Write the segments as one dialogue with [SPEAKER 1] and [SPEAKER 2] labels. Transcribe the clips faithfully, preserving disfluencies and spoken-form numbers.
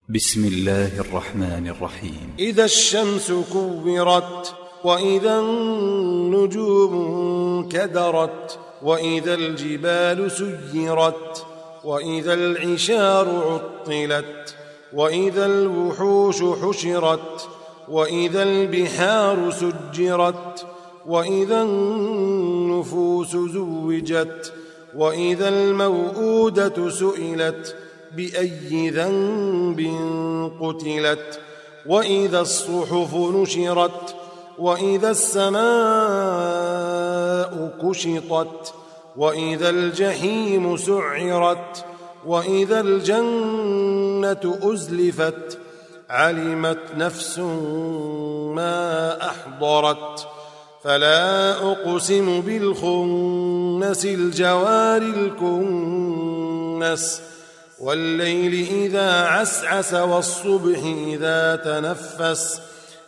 [SPEAKER 1] بسم الله الرحمن الرحيم.
[SPEAKER 2] إذا الشمس كورت، وإذا النجوم كدرت، وإذا الجبال سيرت، وإذا العشار عطلت، وإذا الوحوش حشرت، وإذا البحار سجرت، وإذا النفوس زوجت، وإذا الموءودة سئلت بأي ذنب قتلت، وإذا الصحف نشرت، وإذا السماء كشطت، وإذا الجحيم سعرت، وإذا الجنة أزلفت، علمت نفس ما أحضرت. فلا أقسم بالخنس، الجوار الكنس، والليل إذا عسعس، والصبح إذا تنفس،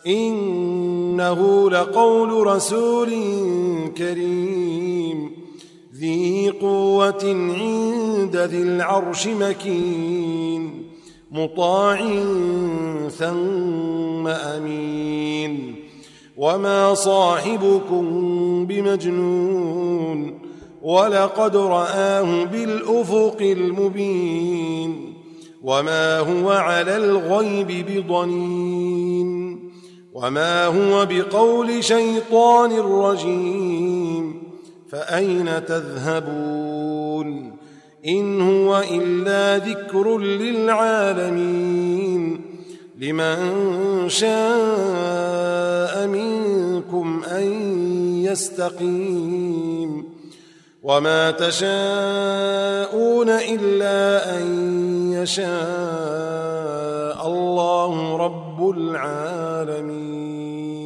[SPEAKER 2] إنه لقول رسول كريم ذي قوة عند ذي العرش مكين، مطاع ثم أمين. وما صاحبكم بمجنون، ولقد رآه بالأفق المبين، وما هو على الغيب بضنين، وما هو بقول شيطان رجيم. فأين تذهبون؟ إن هو إلا ذكر للعالمين، لمن شاء منكم أن يستقيم. وما تشاءون إلا أن يشاء الله رب العالمين.